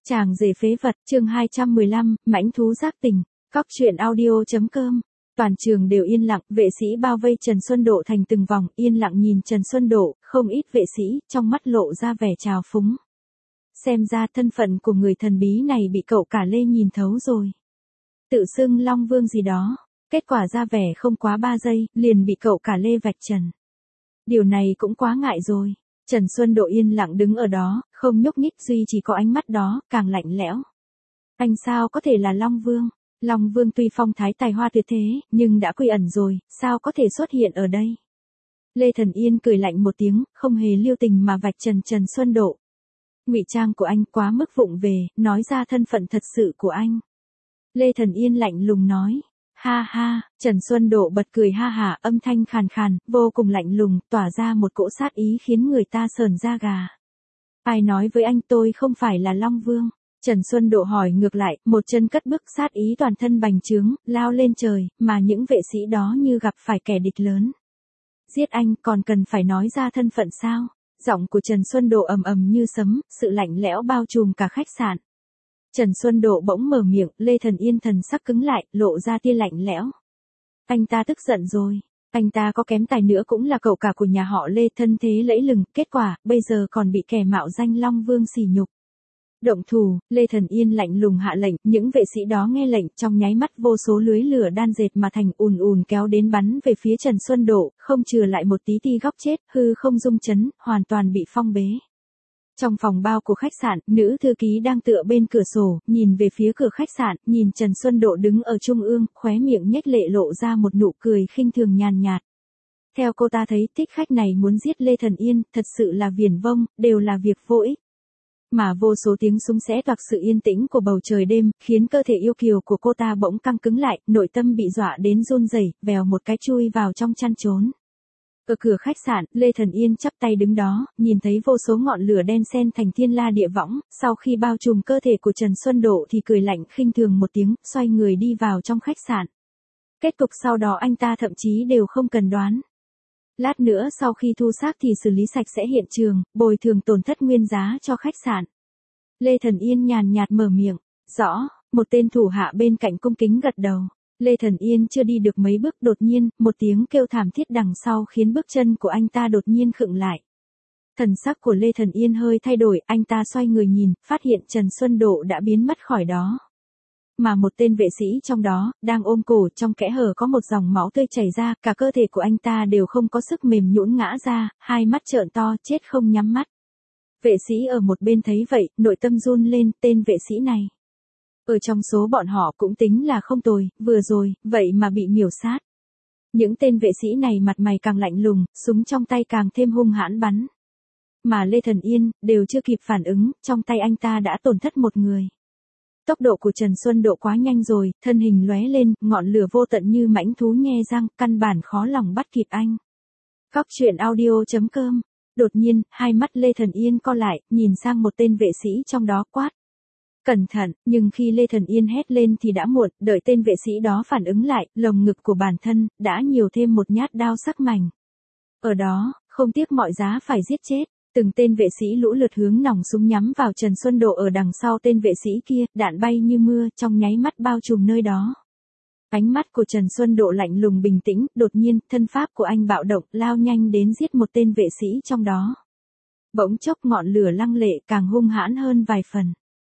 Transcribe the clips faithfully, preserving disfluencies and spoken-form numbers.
Chàng rể phế vật, chương hai trăm mười lăm, mãnh thú giác tình, cóc truyện audio.com. Toàn trường đều yên lặng, vệ sĩ bao vây Trần Xuân Độ thành từng vòng, yên lặng nhìn Trần Xuân Độ, không ít vệ sĩ, trong mắt lộ ra vẻ trào phúng. Xem ra thân phận của người thần bí này bị cậu cả Lê nhìn thấu rồi. Tự xưng Long Vương gì đó, kết quả ra vẻ không quá ba giây, liền bị cậu cả Lê vạch trần. Điều này cũng quá ngại rồi. Trần Xuân Độ yên lặng đứng ở đó, không nhúc nhích, duy chỉ có ánh mắt đó, càng lạnh lẽo. Anh sao có thể là Long Vương? Long Vương tuy phong thái tài hoa tuyệt thế, nhưng đã quy ẩn rồi, sao có thể xuất hiện ở đây? Lê Thần Yên cười lạnh một tiếng, không hề lưu tình mà vạch trần Trần Xuân Độ. Ngụy trang của anh quá mức vụng về, nói ra thân phận thật sự của anh. Lê Thần Yên lạnh lùng nói. Ha ha, Trần Xuân Độ bật cười ha hả, âm thanh khàn khàn, vô cùng lạnh lùng, tỏa ra một cỗ sát ý khiến người ta sởn da gà. Ai nói với anh tôi không phải là Long Vương? Trần Xuân Độ hỏi ngược lại, một chân cất bước, sát ý toàn thân bành trướng, lao lên trời, mà những vệ sĩ đó như gặp phải kẻ địch lớn. Giết anh còn cần phải nói ra thân phận sao? Giọng của Trần Xuân Độ ầm ầm như sấm, sự lạnh lẽo bao trùm cả khách sạn. Trần Xuân Độ bỗng mở miệng, Lê Thần Yên thần sắc cứng lại, lộ ra tia lạnh lẽo. Anh ta tức giận rồi, anh ta có kém tài nữa cũng là cậu cả của nhà họ Lê, thân thế lẫy lừng, kết quả, bây giờ còn bị kẻ mạo danh Long Vương sỉ nhục. Động thủ, Lê Thần Yên lạnh lùng hạ lệnh, những vệ sĩ đó nghe lệnh, trong nháy mắt vô số lưới lửa đan dệt mà thành ùn ùn kéo đến bắn về phía Trần Xuân Độ, không chừa lại một tí ti góc chết, hư không rung chấn, hoàn toàn bị phong bế. Trong phòng bao của khách sạn, nữ thư ký đang tựa bên cửa sổ, nhìn về phía cửa khách sạn, nhìn Trần Xuân Độ đứng ở trung ương, khóe miệng nhếch lệ lộ ra một nụ cười khinh thường nhàn nhạt. Theo cô ta thấy, thích khách này muốn giết Lê Thần Yên, thật sự là viển vông, đều là việc vô ích. Mà vô số tiếng súng xé toạc sự yên tĩnh của bầu trời đêm, khiến cơ thể yêu kiều của cô ta bỗng căng cứng lại, nội tâm bị dọa đến run rẩy, vèo một cái chui vào trong chăn trốn. Ở cửa khách sạn, Lê Thần Yên chắp tay đứng đó, nhìn thấy vô số ngọn lửa đen xen thành thiên la địa võng, sau khi bao trùm cơ thể của Trần Xuân Độ thì cười lạnh khinh thường một tiếng, xoay người đi vào trong khách sạn. Kết cục sau đó anh ta thậm chí đều không cần đoán. Lát nữa sau khi thu xác thì xử lý sạch sẽ hiện trường, bồi thường tổn thất nguyên giá cho khách sạn. Lê Thần Yên nhàn nhạt mở miệng, rõ, một tên thủ hạ bên cạnh cung kính gật đầu. Lê Thần Yên chưa đi được mấy bước, đột nhiên, một tiếng kêu thảm thiết đằng sau khiến bước chân của anh ta đột nhiên khựng lại. Thần sắc của Lê Thần Yên hơi thay đổi, anh ta xoay người nhìn, phát hiện Trần Xuân Độ đã biến mất khỏi đó. Mà một tên vệ sĩ trong đó, đang ôm cổ, trong kẽ hở có một dòng máu tươi chảy ra, cả cơ thể của anh ta đều không có sức mềm nhũn ngã ra, hai mắt trợn to, chết không nhắm mắt. Vệ sĩ ở một bên thấy vậy, nội tâm run lên, tên vệ sĩ này. Ở trong số bọn họ cũng tính là không tồi, vừa rồi, vậy mà bị miểu sát. Những tên vệ sĩ này mặt mày càng lạnh lùng, súng trong tay càng thêm hung hãn bắn. Mà Lê Thần Yên, đều chưa kịp phản ứng, trong tay anh ta đã tổn thất một người. Tốc độ của Trần Xuân Độ quá nhanh rồi, thân hình lóe lên, ngọn lửa vô tận như mãnh thú nhe răng, căn bản khó lòng bắt kịp anh. Cóc truyện audio.com. Đột nhiên, hai mắt Lê Thần Yên co lại, nhìn sang một tên vệ sĩ trong đó quát. Cẩn thận, nhưng khi Lê Thần Yên hét lên thì đã muộn, đợi tên vệ sĩ đó phản ứng lại, lồng ngực của bản thân, đã nhiều thêm một nhát đao sắc mảnh. Ở đó, không tiếc mọi giá phải giết chết, từng tên vệ sĩ lũ lượt hướng nòng súng nhắm vào Trần Xuân Độ ở đằng sau tên vệ sĩ kia, đạn bay như mưa, trong nháy mắt bao trùm nơi đó. Ánh mắt của Trần Xuân Độ lạnh lùng bình tĩnh, đột nhiên, thân pháp của anh bạo động, lao nhanh đến giết một tên vệ sĩ trong đó. Bỗng chốc ngọn lửa lăng lệ càng hung hãn hơn vài phần.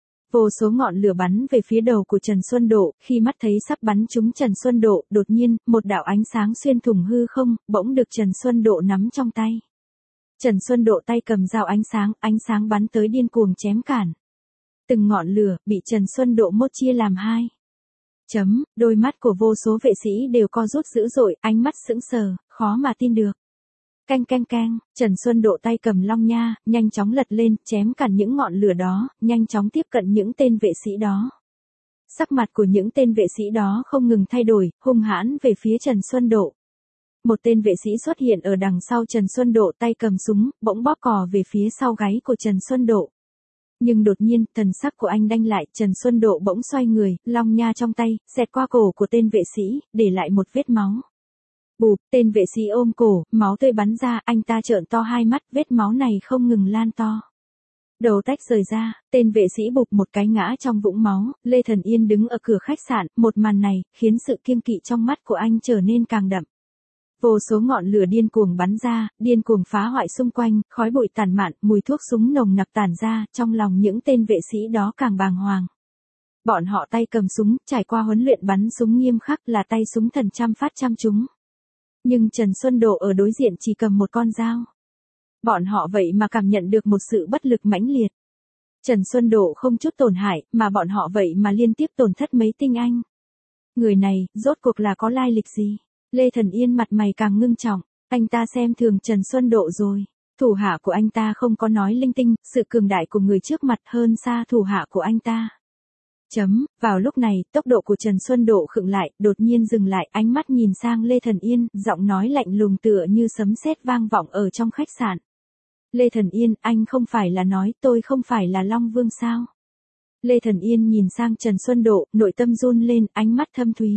Vô số ngọn lửa bắn về phía đầu của Trần Xuân Độ, khi mắt thấy sắp bắn trúng Trần Xuân Độ, đột nhiên, một đạo ánh sáng xuyên thủng hư không, bỗng được Trần Xuân Độ nắm trong tay. Trần Xuân Độ tay cầm dao ánh sáng, ánh sáng bắn tới điên cuồng chém cản. Từng ngọn lửa, bị Trần Xuân Độ mốt chia làm hai. Chấm, đôi mắt của vô số vệ sĩ đều co rút dữ dội, ánh mắt sững sờ, khó mà tin được. Canh canh canh, Trần Xuân Độ tay cầm long nha, nhanh chóng lật lên, chém cản những ngọn lửa đó, nhanh chóng tiếp cận những tên vệ sĩ đó. Sắc mặt của những tên vệ sĩ đó không ngừng thay đổi, hung hãn về phía Trần Xuân Độ. Một tên vệ sĩ xuất hiện ở đằng sau Trần Xuân Độ tay cầm súng, bỗng bóp cò về phía sau gáy của Trần Xuân Độ. Nhưng đột nhiên, thần sắc của anh đanh lại, Trần Xuân Độ bỗng xoay người, long nha trong tay, xẹt qua cổ của tên vệ sĩ, để lại một vết máu. Bụp, tên vệ sĩ ôm cổ, máu tươi bắn ra, anh ta trợn to hai mắt, vết máu này không ngừng lan to. Đầu tách rời ra, tên vệ sĩ bụp một cái ngã trong vũng máu, Lê Thần Yên đứng ở cửa khách sạn, một màn này, khiến sự kiêng kỵ trong mắt của anh trở nên càng đậm. Vô số ngọn lửa điên cuồng bắn ra, điên cuồng phá hoại xung quanh, khói bụi tản mạn, mùi thuốc súng nồng nặc tản ra, trong lòng những tên vệ sĩ đó càng bàng hoàng. Bọn họ tay cầm súng, trải qua huấn luyện bắn súng nghiêm khắc là tay súng thần trăm phát trăm trúng. Nhưng Trần Xuân Độ ở đối diện chỉ cầm một con dao. Bọn họ vậy mà cảm nhận được một sự bất lực mãnh liệt. Trần Xuân Độ không chút tổn hại, mà bọn họ vậy mà liên tiếp tổn thất mấy tinh anh. Người này, rốt cuộc là có lai lịch gì? Lê Thần Yên mặt mày càng ngưng trọng, anh ta xem thường Trần Xuân Độ rồi. Thủ hạ của anh ta không có nói linh tinh, sự cường đại của người trước mặt hơn xa thủ hạ của anh ta. Chấm, vào lúc này, tốc độ của Trần Xuân Độ khựng lại, đột nhiên dừng lại, ánh mắt nhìn sang Lê Thần Yên, giọng nói lạnh lùng tựa như sấm sét vang vọng ở trong khách sạn. Lê Thần Yên, anh không phải là nói tôi không phải là Long Vương sao? Lê Thần Yên nhìn sang Trần Xuân Độ, nội tâm run lên, ánh mắt thâm thúy.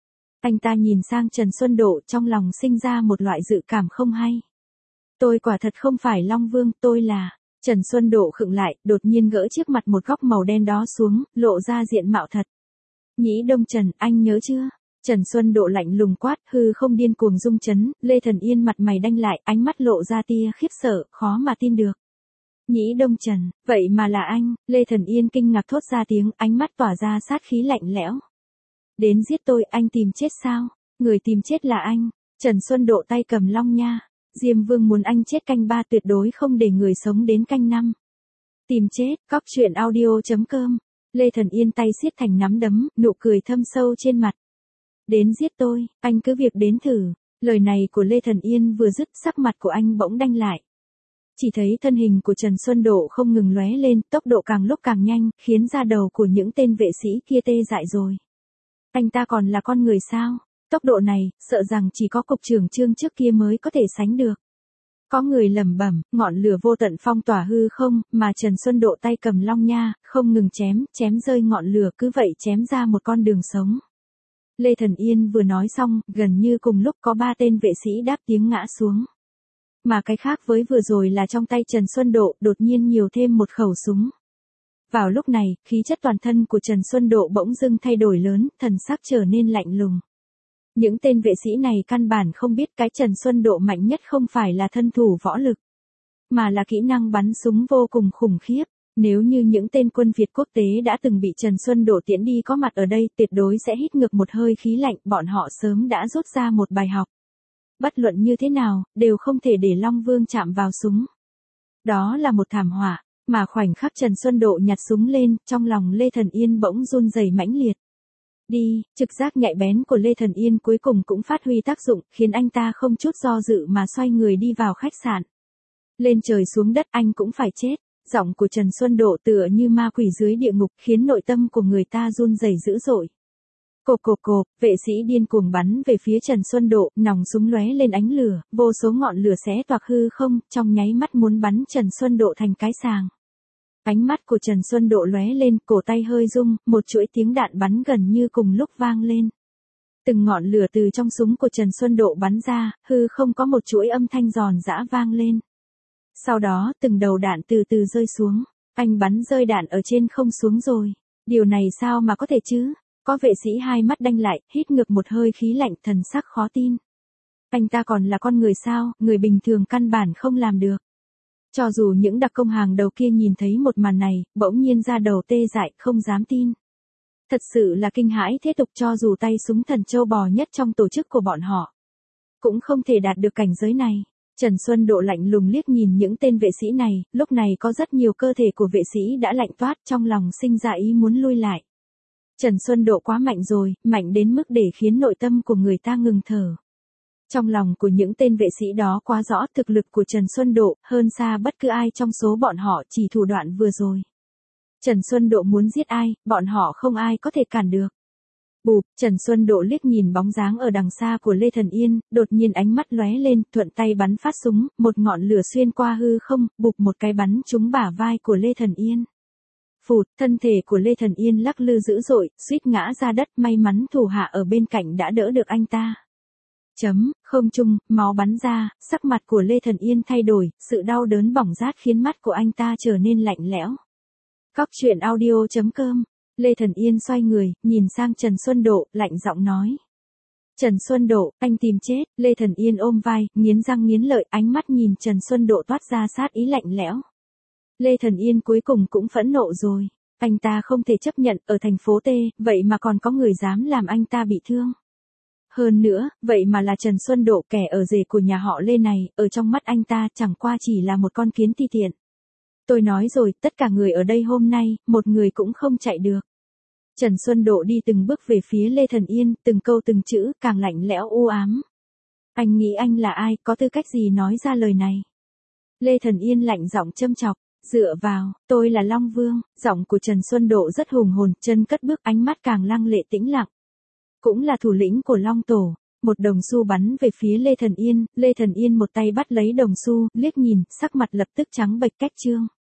Anh ta nhìn sang Trần Xuân Độ, trong lòng sinh ra một loại dự cảm không hay. Tôi quả thật không phải Long Vương, tôi là... Trần Xuân Độ khựng lại, đột nhiên gỡ chiếc mặt một góc màu đen đó xuống, lộ ra diện mạo thật. Nhĩ Đông Trần, anh nhớ chưa? Trần Xuân Độ lạnh lùng quát, hư không điên cuồng rung chấn, Lê Thần Yên mặt mày đanh lại, ánh mắt lộ ra tia khiếp sợ, khó mà tin được. Nhĩ Đông Trần, vậy mà là anh, Lê Thần Yên kinh ngạc thốt ra tiếng, ánh mắt tỏa ra sát khí lạnh lẽo. Đến giết tôi, anh tìm chết sao? Người tìm chết là anh. Trần Xuân Độ tay cầm long nha. Diêm Vương muốn anh chết canh ba, tuyệt đối không để người sống đến canh năm. Tìm chết, cóc truyện audio chấm com. Lê Thần Yên tay siết thành nắm đấm, nụ cười thâm sâu trên mặt. Đến giết tôi, anh cứ việc đến thử. Lời này của Lê Thần Yên vừa dứt, sắc mặt của anh bỗng đanh lại. Chỉ thấy thân hình của Trần Xuân Độ không ngừng lóe lên, tốc độ càng lúc càng nhanh, khiến da đầu của những tên vệ sĩ kia tê dại rồi. Anh ta còn là con người sao? Tốc độ này, sợ rằng chỉ có cục trưởng Trương trước kia mới có thể sánh được. Có người lẩm bẩm, ngọn lửa vô tận phong tỏa hư không, mà Trần Xuân Độ tay cầm long nha, không ngừng chém, chém rơi ngọn lửa, cứ vậy chém ra một con đường sống. Lê Thần Yên vừa nói xong, gần như cùng lúc có ba tên vệ sĩ đáp tiếng ngã xuống. Mà cái khác với vừa rồi là trong tay Trần Xuân Độ, đột nhiên nhiều thêm một khẩu súng. Vào lúc này, khí chất toàn thân của Trần Xuân Độ bỗng dưng thay đổi lớn, thần sắc trở nên lạnh lùng. Những tên vệ sĩ này căn bản không biết cái Trần Xuân Độ mạnh nhất không phải là thân thủ võ lực, mà là kỹ năng bắn súng vô cùng khủng khiếp. Nếu như những tên quân Việt quốc tế đã từng bị Trần Xuân Độ tiễn đi có mặt ở đây, tuyệt đối sẽ hít ngược một hơi khí lạnh, bọn họ sớm đã rút ra một bài học. Bất luận như thế nào, đều không thể để Long Vương chạm vào súng. Đó là một thảm họa, mà khoảnh khắc Trần Xuân Độ nhặt súng lên, trong lòng Lê Thần Yên bỗng run rẩy mãnh liệt. Đi, trực giác nhạy bén của Lê Thần Yên cuối cùng cũng phát huy tác dụng, khiến anh ta không chút do dự mà xoay người đi vào khách sạn. Lên trời xuống đất anh cũng phải chết. Giọng của Trần Xuân Độ tựa như ma quỷ dưới địa ngục, khiến nội tâm của người ta run rẩy dữ dội. Cộp cộp cộp, vệ sĩ điên cuồng bắn về phía Trần Xuân Độ, nòng súng lóe lên ánh lửa, vô số ngọn lửa xé toạc hư không, trong nháy mắt muốn bắn Trần Xuân Độ thành cái sàng. Ánh mắt của Trần Xuân Độ lóe lên, cổ tay hơi rung, một chuỗi tiếng đạn bắn gần như cùng lúc vang lên. Từng ngọn lửa từ trong súng của Trần Xuân Độ bắn ra, hư không có một chuỗi âm thanh giòn giã vang lên. Sau đó, từng đầu đạn từ từ rơi xuống. Anh bắn rơi đạn ở trên không xuống rồi. Điều này sao mà có thể chứ? Có vệ sĩ hai mắt đanh lại, hít ngược một hơi khí lạnh, thần sắc khó tin. Anh ta còn là con người sao, người bình thường căn bản không làm được. Cho dù những đặc công hàng đầu kia nhìn thấy một màn này, bỗng nhiên ra đầu tê dại, không dám tin. Thật sự là kinh hãi thế tục, cho dù tay súng thần châu bò nhất trong tổ chức của bọn họ, cũng không thể đạt được cảnh giới này. Trần Xuân Độ lạnh lùng liếc nhìn những tên vệ sĩ này, lúc này có rất nhiều cơ thể của vệ sĩ đã lạnh toát, trong lòng sinh ra ý muốn lui lại. Trần Xuân Độ quá mạnh rồi, mạnh đến mức để khiến nội tâm của người ta ngừng thở. Trong lòng của những tên vệ sĩ đó quá rõ thực lực của Trần Xuân Độ, hơn xa bất cứ ai trong số bọn họ, chỉ thủ đoạn vừa rồi. Trần Xuân Độ muốn giết ai, bọn họ không ai có thể cản được. Bụp, Trần Xuân Độ liếc nhìn bóng dáng ở đằng xa của Lê Thần Yên, đột nhiên ánh mắt lóe lên, thuận tay bắn phát súng, một ngọn lửa xuyên qua hư không, bụp một cái bắn trúng bả vai của Lê Thần Yên. Phụt, thân thể của Lê Thần Yên lắc lư dữ dội, suýt ngã ra đất, may mắn thủ hạ ở bên cạnh đã đỡ được anh ta. Chấm, không trung, máu bắn ra, sắc mặt của Lê Thần Yên thay đổi, sự đau đớn bỏng rát khiến mắt của anh ta trở nên lạnh lẽo. Cóc truyện audio chấm com. Lê Thần Yên xoay người, nhìn sang Trần Xuân Độ, lạnh giọng nói. Trần Xuân Độ, anh tìm chết. Lê Thần Yên ôm vai, nghiến răng nghiến lợi, ánh mắt nhìn Trần Xuân Độ toát ra sát ý lạnh lẽo. Lê Thần Yên cuối cùng cũng phẫn nộ rồi. Anh ta không thể chấp nhận, ở thành phố T, vậy mà còn có người dám làm anh ta bị thương. Hơn nữa, vậy mà là Trần Xuân Độ, kẻ ở rể của nhà họ Lê này, ở trong mắt anh ta chẳng qua chỉ là một con kiến ti tiện. Tôi nói rồi, tất cả người ở đây hôm nay, một người cũng không chạy được. Trần Xuân Độ đi từng bước về phía Lê Thần Yên, từng câu từng chữ, càng lạnh lẽo u ám. Anh nghĩ anh là ai, có tư cách gì nói ra lời này? Lê Thần Yên lạnh giọng châm chọc, dựa vào, tôi là Long Vương. Giọng của Trần Xuân Độ rất hùng hồn, chân cất bước, ánh mắt càng lăng lệ tĩnh lặng. Cũng là thủ lĩnh của Long Tổ. Một đồng xu bắn về phía Lê Thần Yên, Lê Thần Yên một tay bắt lấy đồng xu, liếc nhìn, sắc mặt lập tức trắng bệch cách trương.